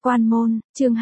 Quan môn, chương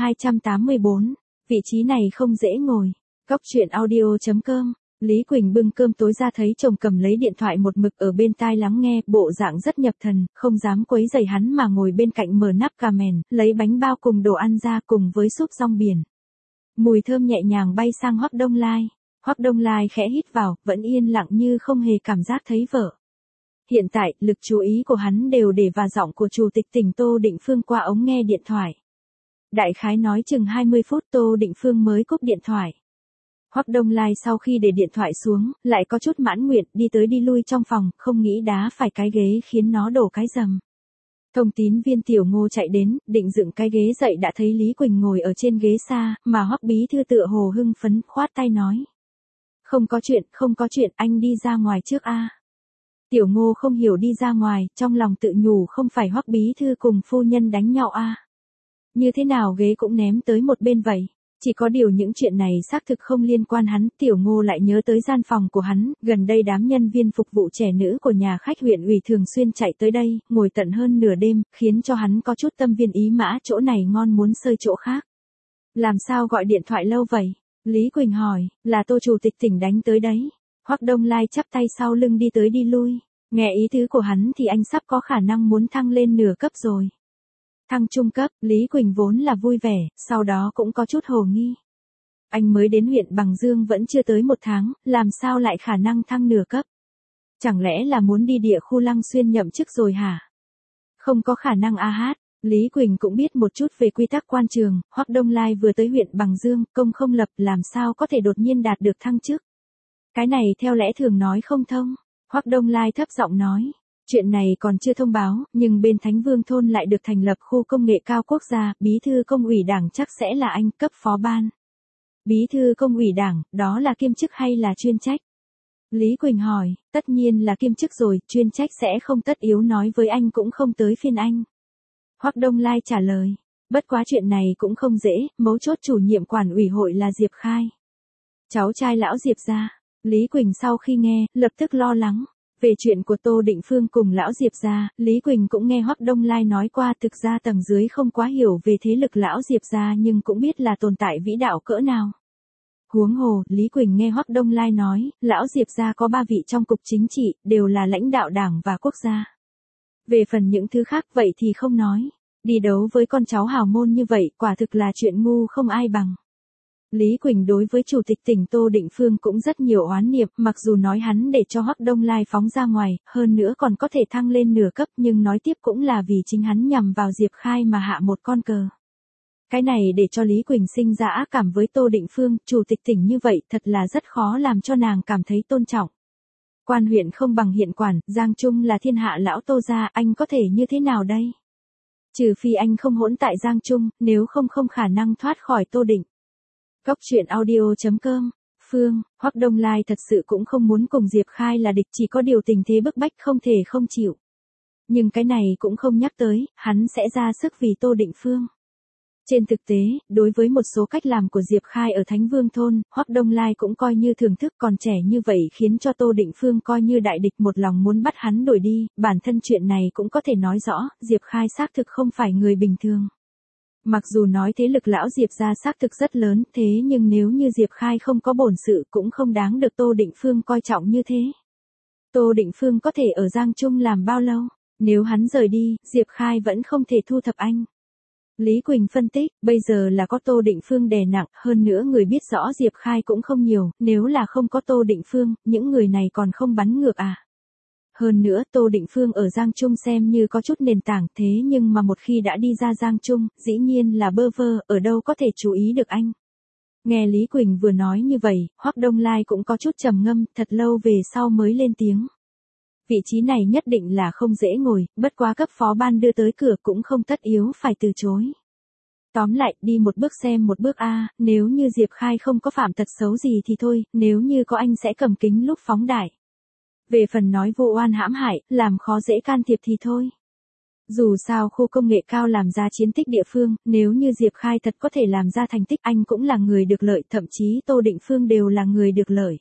284, vị trí này không dễ ngồi. Góc truyện audio.com. Lý Quỳnh bưng cơm tối ra thấy chồng cầm lấy điện thoại một mực ở bên tai lắng nghe, bộ dạng rất nhập thần, không dám quấy rầy hắn mà ngồi bên cạnh mở nắp cà mèn, lấy bánh bao cùng đồ ăn ra cùng với súp rong biển. Mùi thơm nhẹ nhàng bay sang Hoắc Đông Lai. Hoắc Đông Lai khẽ hít vào, vẫn yên lặng như không hề cảm giác thấy vợ. Hiện tại, lực chú ý của hắn đều để vào giọng của Chủ tịch tỉnh Tô Định Phương qua ống nghe điện thoại. Đại khái nói chừng 20 phút Tô Định Phương mới cúp điện thoại. Hoắc Đông Lai sau khi để điện thoại xuống, lại có chút mãn nguyện, đi tới đi lui trong phòng, không nghĩ đá phải cái ghế khiến nó đổ cái rầm. Thông tín viên Tiểu Ngô chạy đến, định dựng cái ghế dậy đã thấy Lý Quỳnh ngồi ở trên ghế xa, mà Hoắc bí thư tựa hồ hưng phấn, khoát tay nói. Không có chuyện, anh đi ra ngoài trước a. Tiểu Ngô không hiểu đi ra ngoài, trong lòng tự nhủ không phải Hoắc bí thư cùng phu nhân đánh nhau a. Như thế nào ghế cũng ném tới một bên vậy. Chỉ có điều những chuyện này xác thực không liên quan hắn, Tiểu Ngô lại nhớ tới gian phòng của hắn, gần đây đám nhân viên phục vụ trẻ nữ của nhà khách huyện ủy thường xuyên chạy tới đây, ngồi tận hơn nửa đêm, khiến cho hắn có chút tâm viên ý mã, chỗ này ngon muốn xơi chỗ khác. Làm sao gọi điện thoại lâu vậy? Lý Quỳnh hỏi, là Tô Chủ tịch tỉnh đánh tới đấy. Hoắc Đông Lai chắp tay sau lưng đi tới đi lui, nghe ý tứ của hắn thì anh sắp có khả năng muốn thăng lên nửa cấp rồi. Thăng trung cấp, Lý Quỳnh vốn là vui vẻ, sau đó cũng có chút hồ nghi. Anh mới đến huyện Bằng Dương vẫn chưa tới 1 tháng, làm sao lại khả năng thăng nửa cấp? Chẳng lẽ là muốn đi địa khu Lăng Xuyên nhậm chức rồi hả? Không có khả năng a hát. Lý Quỳnh cũng biết một chút về quy tắc quan trường, Hoắc Đông Lai vừa tới huyện Bằng Dương, công không lập, làm sao có thể đột nhiên đạt được thăng chức? Cái này theo lẽ thường nói không thông. Hoắc Đông Lai thấp giọng nói. Chuyện này còn chưa thông báo, nhưng bên Thánh Vương thôn lại được thành lập khu công nghệ cao quốc gia, bí thư công ủy đảng chắc sẽ là anh, cấp phó ban. Bí thư công ủy đảng, đó là kiêm chức hay là chuyên trách? Lý Quỳnh hỏi, tất nhiên là kiêm chức rồi, chuyên trách sẽ không tất yếu nói với anh cũng không tới phiên anh. Hoắc Đông Lai trả lời, bất quá chuyện này cũng không dễ, mấu chốt chủ nhiệm quản ủy hội là Diệp Khai. Cháu trai lão Diệp gia. Lý Quỳnh sau khi nghe, lập tức lo lắng. Về chuyện của Tô Định Phương cùng lão Diệp gia, Lý Quỳnh cũng nghe Hoắc Đông Lai nói qua, thực ra tầng dưới không quá hiểu về thế lực lão Diệp gia nhưng cũng biết là tồn tại vĩ đạo cỡ nào. Huống hồ, Lý Quỳnh nghe Hoắc Đông Lai nói, lão Diệp gia có 3 vị trong cục chính trị, đều là lãnh đạo đảng và quốc gia. Về phần những thứ khác vậy thì không nói. Đi đấu với con cháu hào môn như vậy, quả thực là chuyện ngu không ai bằng. Lý Quỳnh đối với Chủ tịch tỉnh Tô Định Phương cũng rất nhiều oán niệm, mặc dù nói hắn để cho Hoắc Đông Lai phóng ra ngoài, hơn nữa còn có thể thăng lên nửa cấp, nhưng nói tiếp cũng là vì chính hắn nhằm vào Diệp Khai mà hạ một con cờ. Cái này để cho Lý Quỳnh sinh ra ác cảm với Tô Định Phương, Chủ tịch tỉnh như vậy thật là rất khó làm cho nàng cảm thấy tôn trọng. Quan huyện không bằng hiện quản, Giang Trung là thiên hạ lão Tô gia, anh có thể như thế nào đây? Trừ phi anh không hỗn tại Giang Trung, nếu không khả năng thoát khỏi Tô Định. Góc truyện audio.com. Hoắc Đông Lai thật sự cũng không muốn cùng Diệp Khai là địch, chỉ có điều tình thế bức bách không thể không chịu. Nhưng cái này cũng không nhắc tới, hắn sẽ ra sức vì Tô Định Phương. Trên thực tế, đối với một số cách làm của Diệp Khai ở Thánh Vương thôn, Hoắc Đông Lai cũng coi như thưởng thức, còn trẻ như vậy khiến cho Tô Định Phương coi như đại địch, một lòng muốn bắt hắn đuổi đi, bản thân chuyện này cũng có thể nói rõ, Diệp Khai xác thực không phải người bình thường. Mặc dù nói thế lực lão Diệp gia xác thực rất lớn, thế nhưng nếu như Diệp Khai không có bổn sự cũng không đáng được Tô Định Phương coi trọng như thế. Tô Định Phương có thể ở Giang Trung làm bao lâu? Nếu hắn rời đi, Diệp Khai vẫn không thể thu thập anh. Lý Quỳnh phân tích, bây giờ là có Tô Định Phương đè nặng, hơn nữa người biết rõ Diệp Khai cũng không nhiều, nếu là không có Tô Định Phương, những người này còn không bắn ngược à? Hơn nữa Tô Định Phương ở Giang Trung xem như có chút nền tảng, thế nhưng mà một khi đã đi ra Giang Trung, dĩ nhiên là bơ vơ, ở đâu có thể chú ý được anh. Nghe Lý Quỳnh vừa nói như vậy, Hoắc Đông Lai cũng có chút trầm ngâm, thật lâu về sau mới lên tiếng. Vị trí này nhất định là không dễ ngồi, bất quá cấp phó ban đưa tới cửa cũng không tất yếu phải từ chối. Tóm lại, đi một bước xem một bước a, nếu như Diệp Khai không có phạm tật xấu gì thì thôi, nếu như có anh sẽ cầm kính lúc phóng đại. Về phần nói vô oan hãm hại, làm khó dễ can thiệp thì thôi. Dù sao khu công nghệ cao làm ra chiến tích địa phương, nếu như Diệp Khai thật có thể làm ra thành tích, anh cũng là người được lợi, thậm chí Tô Định Phương đều là người được lợi.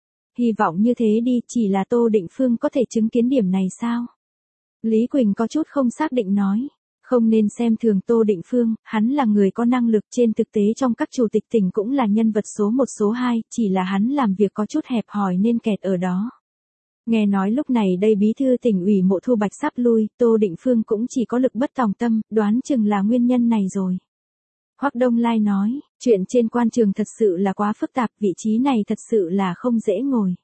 Hy vọng như thế đi, chỉ là Tô Định Phương có thể chứng kiến điểm này sao? Lý Quỳnh có chút không xác định nói. Không nên xem thường Tô Định Phương, hắn là người có năng lực, trên thực tế trong các chủ tịch tỉnh cũng là nhân vật số 1 số 2, chỉ là hắn làm việc có chút hẹp hòi nên kẹt ở đó. Nghe nói lúc này đây bí thư tỉnh ủy Mộ Thu Bạch sắp lui, Tô Định Phương cũng chỉ có lực bất tòng tâm, đoán chừng là nguyên nhân này rồi. Hoắc Đông Lai nói, chuyện trên quan trường thật sự là quá phức tạp, vị trí này thật sự là không dễ ngồi.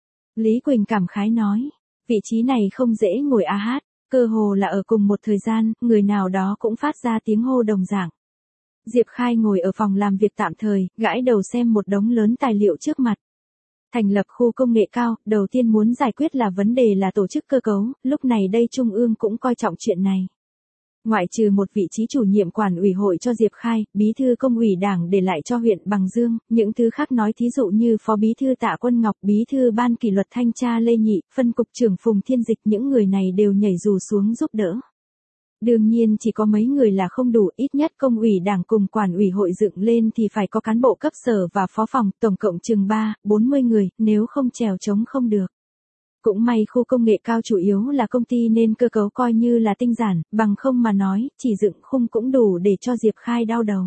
Lý Quỳnh cảm khái nói, vị trí này không dễ ngồi a hát, cơ hồ là ở cùng một thời gian, người nào đó cũng phát ra tiếng hô đồng dạng. Diệp Khai ngồi ở phòng làm việc tạm thời, gãi đầu xem một đống lớn tài liệu trước mặt. Thành lập khu công nghệ cao, đầu tiên muốn giải quyết là vấn đề là tổ chức cơ cấu, lúc này đây Trung ương cũng coi trọng chuyện này. Ngoại trừ một vị trí chủ nhiệm quản ủy hội cho Diệp Khai, bí thư công ủy đảng để lại cho huyện Bằng Dương, những thứ khác nói thí dụ như phó bí thư Tạ Quân Ngọc, bí thư ban kỷ luật thanh tra Lê Nhị, phân cục trưởng Phùng Thiên Dịch, những người này đều nhảy dù xuống giúp đỡ. Đương nhiên chỉ có mấy người là không đủ, ít nhất công ủy đảng cùng quản ủy hội dựng lên thì phải có cán bộ cấp sở và phó phòng, tổng cộng chừng 40 người, nếu không trèo trống không được. Cũng may khu công nghệ cao chủ yếu là công ty nên cơ cấu coi như là tinh giản, bằng không mà nói, chỉ dựng khung cũng đủ để cho Diệp Khai đau đầu.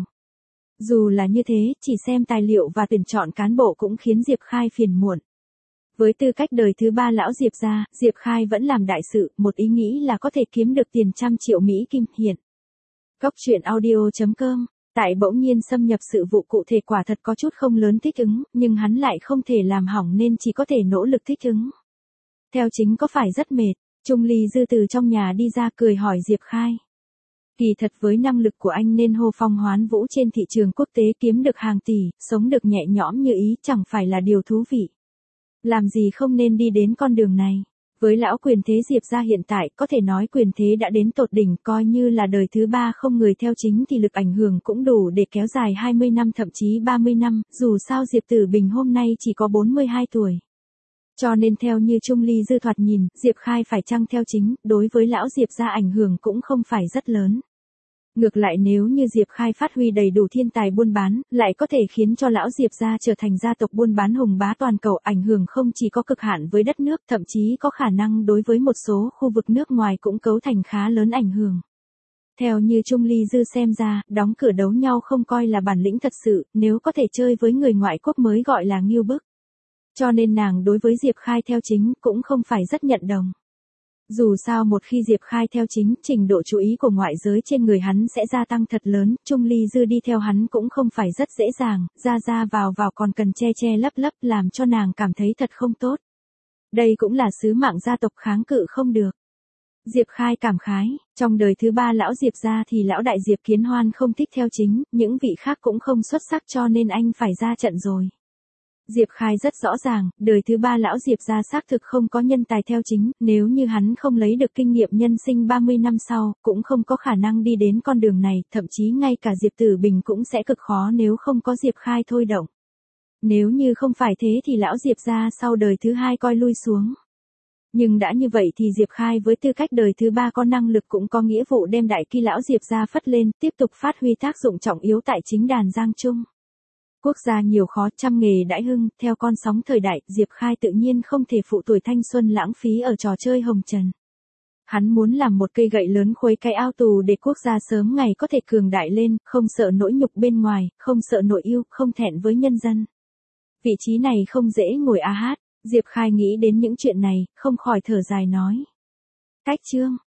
Dù là như thế, chỉ xem tài liệu và tuyển chọn cán bộ cũng khiến Diệp Khai phiền muộn. Với tư cách đời thứ 3 lão Diệp gia, Diệp Khai vẫn làm đại sự, một ý nghĩ là có thể kiếm được tiền 100 triệu Mỹ Kim hiện. Góc truyện audio.com, tại bỗng nhiên xâm nhập sự vụ cụ thể quả thật có chút không lớn thích ứng, nhưng hắn lại không thể làm hỏng nên chỉ có thể nỗ lực thích ứng. Theo chính có phải rất mệt, Trung Ly Dư từ trong nhà đi ra cười hỏi Diệp Khai. Kỳ thật với năng lực của anh nên hô phong hoán vũ trên thị trường quốc tế kiếm được hàng tỷ, sống được nhẹ nhõm như ý chẳng phải là điều thú vị. Làm gì không nên đi đến con đường này. Với lão quyền thế Diệp gia hiện tại có thể nói quyền thế đã đến tột đỉnh, coi như là đời thứ 3 không người theo chính thì lực ảnh hưởng cũng đủ để kéo dài 20 năm thậm chí 30 năm, dù sao Diệp Tử Bình hôm nay chỉ có 42 tuổi. Cho nên theo như Trung Ly Dư thoạt nhìn, Diệp Khai phải chăng theo chính, đối với lão Diệp gia ảnh hưởng cũng không phải rất lớn. Ngược lại nếu như Diệp Khai phát huy đầy đủ thiên tài buôn bán, lại có thể khiến cho lão Diệp gia trở thành gia tộc buôn bán hùng bá toàn cầu, ảnh hưởng không chỉ có cực hạn với đất nước, thậm chí có khả năng đối với một số khu vực nước ngoài cũng cấu thành khá lớn ảnh hưởng. Theo như Trung Ly Dư xem ra, đóng cửa đấu nhau không coi là bản lĩnh thật sự, nếu có thể chơi với người ngoại quốc mới gọi là ngưu bức. Cho nên nàng đối với Diệp Khai theo chính cũng không phải rất nhận đồng. Dù sao một khi Diệp Khai theo chính, trình độ chú ý của ngoại giới trên người hắn sẽ gia tăng thật lớn, Trung Ly Dư đi theo hắn cũng không phải rất dễ dàng, ra vào còn cần che lấp làm cho nàng cảm thấy thật không tốt. Đây cũng là sứ mạng gia tộc kháng cự không được. Diệp Khai cảm khái, trong đời thứ 3 lão Diệp gia thì lão đại Diệp Kiến Hoan không thích theo chính, những vị khác cũng không xuất sắc cho nên anh phải ra trận rồi. Diệp Khai rất rõ ràng, đời thứ 3 lão Diệp gia xác thực không có nhân tài theo chính, nếu như hắn không lấy được kinh nghiệm nhân sinh 30 năm sau, cũng không có khả năng đi đến con đường này, thậm chí ngay cả Diệp Tử Bình cũng sẽ cực khó nếu không có Diệp Khai thôi động. Nếu như không phải thế thì lão Diệp gia sau đời thứ 2 coi lui xuống. Nhưng đã như vậy thì Diệp Khai với tư cách đời thứ 3 có năng lực cũng có nghĩa vụ đem đại kỳ lão Diệp gia phất lên, tiếp tục phát huy tác dụng trọng yếu tại chính đàn Giang Trung. Quốc gia nhiều khó, trăm nghề đãi hưng, theo con sóng thời đại, Diệp Khai tự nhiên không thể phụ tuổi thanh xuân lãng phí ở trò chơi hồng trần. Hắn muốn làm một cây gậy lớn khuấy cái ao tù để quốc gia sớm ngày có thể cường đại lên, không sợ nỗi nhục bên ngoài, không sợ nội yêu, không thẹn với nhân dân. Vị trí này không dễ ngồi a hát, Diệp Khai nghĩ đến những chuyện này, không khỏi thở dài nói. Cách chương.